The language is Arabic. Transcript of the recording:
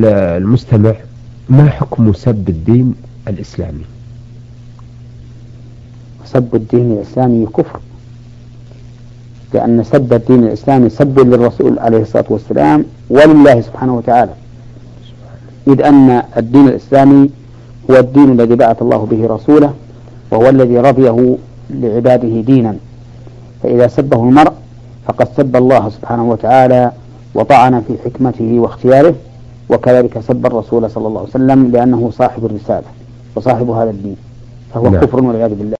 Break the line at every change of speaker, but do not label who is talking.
المستمع: ما حكم سب الدين الإسلامي؟
سب الدين الإسلامي كفر، لأن سب الدين الإسلامي سب للرسول عليه الصلاة والسلام ولله سبحانه وتعالى، إذ أن الدين الإسلامي هو الدين الذي بعث الله به رسوله، وهو الذي رضيه لعباده دينا، فإذا سبه المرء فقد سب الله سبحانه وتعالى وطعن في حكمته واختياره، وكذلك سب الرسول صلى الله عليه وسلم لأنه صاحب الرسالة وصاحب هذا الدين، فهو كفر والعياذ بالله.